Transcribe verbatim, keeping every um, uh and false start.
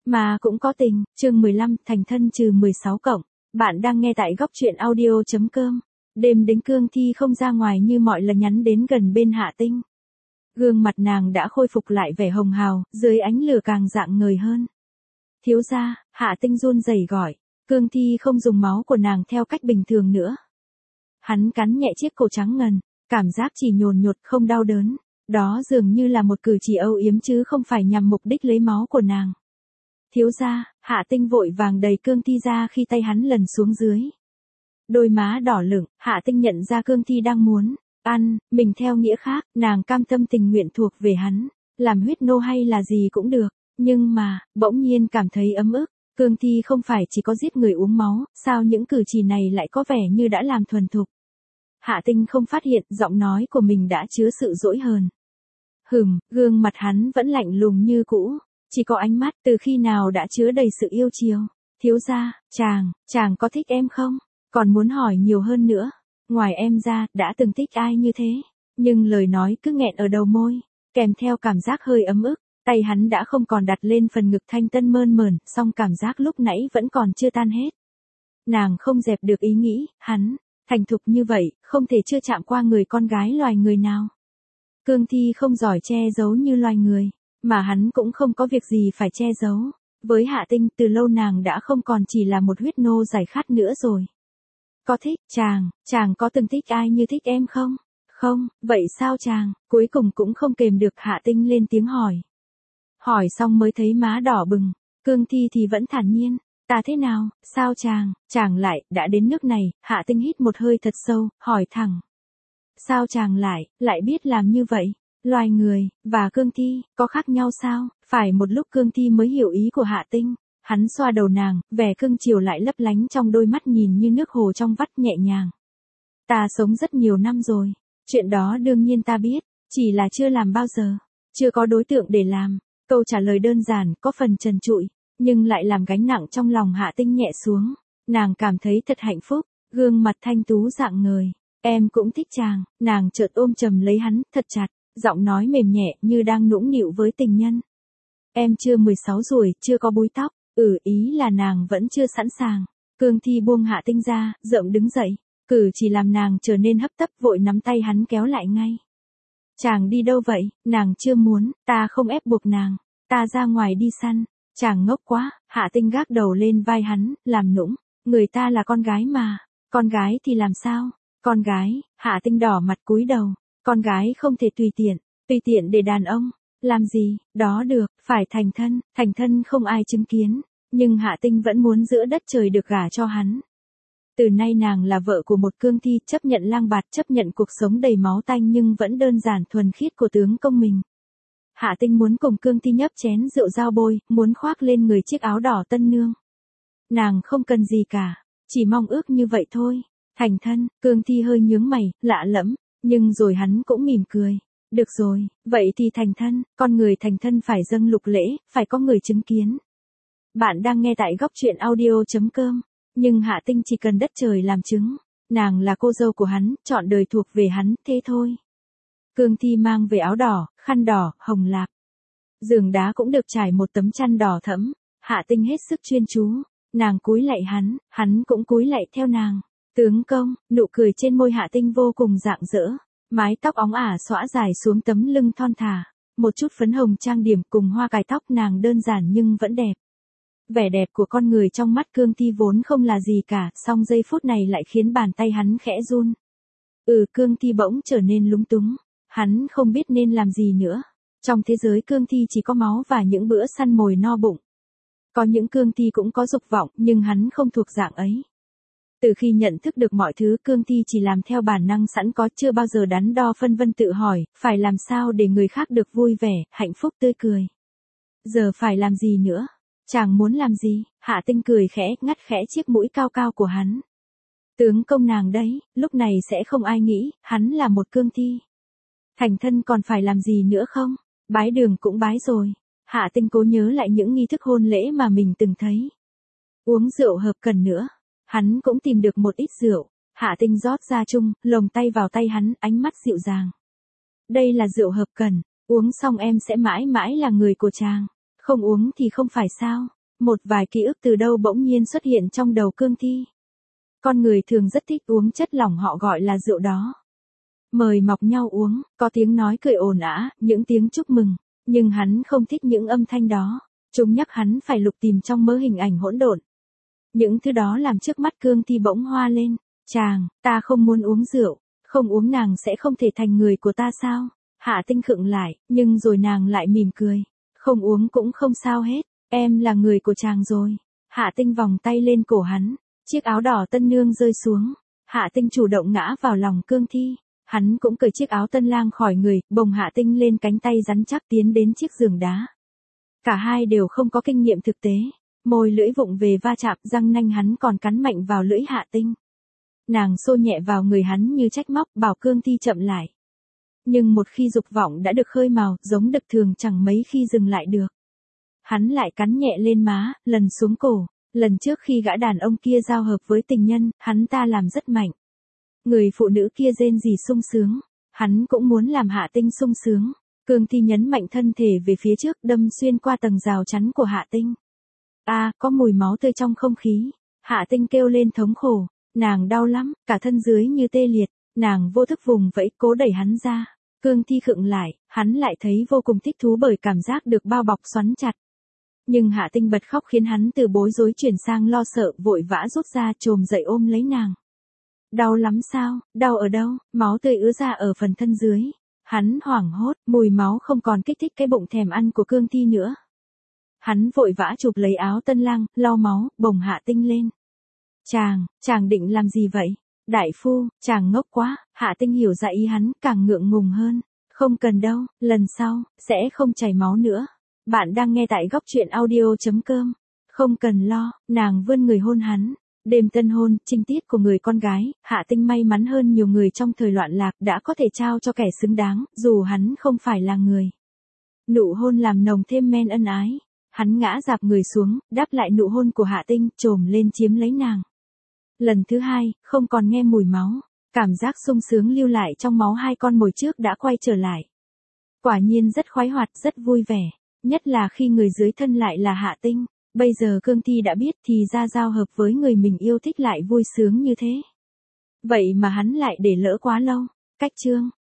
mà cũng có tình, chương mười lăm, thành thân trừ mười sáu cộng. Bạn đang nghe tại góc truyện audio.com. Đêm đến Cương Thi không ra ngoài như mọi lần nhắn đến gần bên Hạ Tinh. Gương mặt nàng đã khôi phục lại vẻ hồng hào, dưới ánh lửa càng rạng ngời hơn. Thiếu gia, Hạ Tinh run rẩy gọi. Cương Thi không dùng máu của nàng theo cách bình thường nữa. Hắn cắn nhẹ chiếc cổ trắng ngần, cảm giác chỉ nhồn nhột không đau đớn. Đó dường như là một cử chỉ âu yếm chứ không phải nhằm mục đích lấy máu của nàng. Thiếu gia, Hạ Tinh vội vàng đẩy Cương Thi ra khi tay hắn lần xuống dưới. Đôi má đỏ lửng, Hạ Tinh nhận ra Cương Thi đang muốn ăn mình theo nghĩa khác, nàng cam tâm tình nguyện thuộc về hắn, làm huyết nô hay là gì cũng được, nhưng mà, bỗng nhiên cảm thấy ấm ức. Cương Thi không phải chỉ có giết người uống máu, sao những cử chỉ này lại có vẻ như đã làm thuần thục. Hạ Tinh không phát hiện giọng nói của mình đã chứa sự dỗi hờn. Hừm, gương mặt hắn vẫn lạnh lùng như cũ, chỉ có ánh mắt từ khi nào đã chứa đầy sự yêu chiều. Thiếu gia, chàng, chàng có thích em không? Còn muốn hỏi nhiều hơn nữa. Ngoài em ra, đã từng thích ai như thế? Nhưng lời nói cứ nghẹn ở đầu môi, kèm theo cảm giác hơi ấm ức. Tay hắn đã không còn đặt lên phần ngực thanh tân mơn mởn, song cảm giác lúc nãy vẫn còn chưa tan hết. Nàng không dẹp được ý nghĩ, hắn, thành thục như vậy, không thể chưa chạm qua người con gái loài người nào. Cương Thi không giỏi che giấu như loài người, mà hắn cũng không có việc gì phải che giấu. Với Hạ Tinh, từ lâu nàng đã không còn chỉ là một huyết nô giải khát nữa rồi. Có thích, chàng, chàng có từng thích ai như thích em không? Không, vậy sao chàng? Cuối cùng cũng không kềm được Hạ Tinh lên tiếng hỏi. Hỏi xong mới thấy má đỏ bừng, Cương Thi thì vẫn thản nhiên. Ta thế nào, sao chàng, chàng lại, đã đến nước này, Hạ Tinh hít một hơi thật sâu, hỏi thẳng. Sao chàng lại, lại biết làm như vậy? Loài người, và Cương Thi, có khác nhau sao? Phải một lúc Cương Thi mới hiểu ý của Hạ Tinh. Hắn xoa đầu nàng, vẻ cưng chiều lại lấp lánh trong đôi mắt nhìn như nước hồ trong vắt nhẹ nhàng. Ta sống rất nhiều năm rồi, chuyện đó đương nhiên ta biết, chỉ là chưa làm bao giờ, chưa có đối tượng để làm. Câu trả lời đơn giản, có phần trần trụi, nhưng lại làm gánh nặng trong lòng Hạ Tinh nhẹ xuống. Nàng cảm thấy thật hạnh phúc, gương mặt thanh tú rạng ngời. Em cũng thích chàng, nàng chợt ôm chầm lấy hắn, thật chặt, giọng nói mềm nhẹ như đang nũng nịu với tình nhân. Em chưa mười sáu rồi, chưa có búi tóc, ừ ý là nàng vẫn chưa sẵn sàng. Cương Thi buông Hạ Tinh ra, rộng đứng dậy, cử chỉ làm nàng trở nên hấp tấp vội nắm tay hắn kéo lại ngay. Chàng đi đâu vậy, nàng chưa muốn, ta không ép buộc nàng, ta ra ngoài đi săn. Chàng ngốc quá, Hạ Tinh gác đầu lên vai hắn, làm nũng, người ta là con gái mà, con gái thì làm sao? Con gái, Hạ Tinh đỏ mặt cúi đầu, con gái không thể tùy tiện, tùy tiện để đàn ông, làm gì, đó được, phải thành thân, thành thân không ai chứng kiến, nhưng Hạ Tinh vẫn muốn giữa đất trời được gả cho hắn. Từ nay nàng là vợ của một Cương Thi, chấp nhận lang bạt, chấp nhận cuộc sống đầy máu tanh nhưng vẫn đơn giản thuần khiết của tướng công mình. Hạ Tinh muốn cùng Cương Thi nhấp chén rượu giao bôi, muốn khoác lên người chiếc áo đỏ tân nương. Nàng không cần gì cả, chỉ mong ước như vậy thôi. Thành thân, Cương Thi hơi nhướng mày, lạ lẫm, nhưng rồi hắn cũng mỉm cười. Được rồi, vậy thì thành thân, con người thành thân phải dâng lục lễ, phải có người chứng kiến. Bạn đang nghe tại góc truyện audio.com, nhưng Hạ Tinh chỉ cần đất trời làm chứng. Nàng là cô dâu của hắn, trọn đời thuộc về hắn, thế thôi. Cương Thi mang về áo đỏ, khăn đỏ, hồng lạp. Giường đá cũng được trải một tấm chăn đỏ thẫm. Hạ Tinh hết sức chuyên chú. Nàng cúi lạy hắn, hắn cũng cúi lạy theo nàng. Tướng công, nụ cười trên môi Hạ Tinh vô cùng rạng rỡ. Mái tóc óng ả xõa dài xuống tấm lưng thon thả. Một chút phấn hồng trang điểm cùng hoa cài tóc nàng đơn giản nhưng vẫn đẹp. Vẻ đẹp của con người trong mắt Cương Thi vốn không là gì cả, song giây phút này lại khiến bàn tay hắn khẽ run. Ừ, Cương Thi bỗng trở nên lúng túng. Hắn không biết nên làm gì nữa. Trong thế giới Cương Thi chỉ có máu và những bữa săn mồi no bụng. Có những Cương Thi cũng có dục vọng, nhưng hắn không thuộc dạng ấy. Từ khi nhận thức được mọi thứ, Cương Thi chỉ làm theo bản năng sẵn có, chưa bao giờ đắn đo phân vân tự hỏi, phải làm sao để người khác được vui vẻ, hạnh phúc tươi cười. Giờ phải làm gì nữa? Chàng muốn làm gì? Hạ Tinh cười khẽ, ngắt khẽ chiếc mũi cao cao của hắn. Tướng công nàng đấy, lúc này sẽ không ai nghĩ, hắn là một Cương Thi. Thành thân còn phải làm gì nữa không? Bái đường cũng bái rồi. Hạ Tinh cố nhớ lại những nghi thức hôn lễ mà mình từng thấy. Uống rượu hợp cần nữa. Hắn cũng tìm được một ít rượu. Hạ Tinh rót ra chung, lồng tay vào tay hắn, ánh mắt dịu dàng. Đây là rượu hợp cần, uống xong em sẽ mãi mãi là người của chàng. Không uống thì không phải sao? Một vài ký ức từ đâu bỗng nhiên xuất hiện trong đầu Cương Thi. Con người thường rất thích uống chất lỏng họ gọi là rượu đó. Mời mọc nhau uống, có tiếng nói cười ồn ào, những tiếng chúc mừng, nhưng hắn không thích những âm thanh đó. Chúng nhắc hắn phải lục tìm trong mớ hình ảnh hỗn độn. Những thứ đó làm trước mắt Cương Thi bỗng hoa lên. Chàng, ta không muốn uống rượu, không uống nàng sẽ không thể thành người của ta sao? Hạ Tinh khựng lại, nhưng rồi nàng lại mỉm cười. Không uống cũng không sao hết, em là người của chàng rồi. Hạ Tinh vòng tay lên cổ hắn, chiếc áo đỏ tân nương rơi xuống. Hạ Tinh chủ động ngã vào lòng Cương Thi. Hắn cũng cởi chiếc áo tân lang khỏi người, bồng Hạ Tinh lên cánh tay rắn chắc tiến đến chiếc giường đá. Cả hai đều không có kinh nghiệm thực tế. Môi lưỡi vụng về va chạm, răng nanh hắn còn cắn mạnh vào lưỡi Hạ Tinh. Nàng xô nhẹ vào người hắn như trách móc, bảo Cương Thi chậm lại. Nhưng một khi dục vọng đã được khơi mào, giống đực thường chẳng mấy khi dừng lại được. Hắn lại cắn nhẹ lên má, lần xuống cổ. Lần trước khi gã đàn ông kia giao hợp với tình nhân, hắn ta làm rất mạnh. Người phụ nữ kia rên rỉ sung sướng. Hắn cũng muốn làm Hạ Tinh sung sướng. Cương Thi nhấn mạnh thân thể về phía trước, đâm xuyên qua tầng rào chắn của Hạ Tinh. A, à, có mùi máu tươi trong không khí. Hạ Tinh kêu lên thống khổ. Nàng đau lắm, cả thân dưới như tê liệt. Nàng vô thức vùng vẫy, cố đẩy hắn ra. Cương Thi khựng lại, hắn lại thấy vô cùng thích thú bởi cảm giác được bao bọc xoắn chặt. Nhưng Hạ Tinh bật khóc khiến hắn từ bối rối chuyển sang lo sợ, vội vã rút ra chồm dậy ôm lấy nàng. Đau lắm sao? Đau ở đâu? Máu tươi ứa ra ở phần thân dưới. Hắn hoảng hốt, mùi máu không còn kích thích cái bụng thèm ăn của Cương Thi nữa. Hắn vội vã chụp lấy áo tân lang, lau máu, bồng Hạ Tinh lên. Chàng, chàng định làm gì vậy? Đại phu, chàng ngốc quá. Hạ Tinh hiểu ra ý hắn, càng ngượng ngùng hơn. Không cần đâu, lần sau, sẽ không chảy máu nữa. Bạn đang nghe tại góc truyện audio chấm com. Không cần lo, nàng vươn người hôn hắn. Đêm tân hôn, trinh tiết của người con gái, Hạ Tinh may mắn hơn nhiều người trong thời loạn lạc đã có thể trao cho kẻ xứng đáng, dù hắn không phải là người. Nụ hôn làm nồng thêm men ân ái. Hắn ngã dạp người xuống, đáp lại nụ hôn của Hạ Tinh, trồm lên chiếm lấy nàng. Lần thứ hai, không còn nghe mùi máu. Cảm giác sung sướng lưu lại trong máu hai con mồi trước đã quay trở lại. Quả nhiên rất khoái hoạt, rất vui vẻ. Nhất là khi người dưới thân lại là Hạ Tinh. Bây giờ Cương Thi đã biết thì ra giao hợp với người mình yêu thích lại vui sướng như thế. Vậy mà hắn lại để lỡ quá lâu. Cách chương.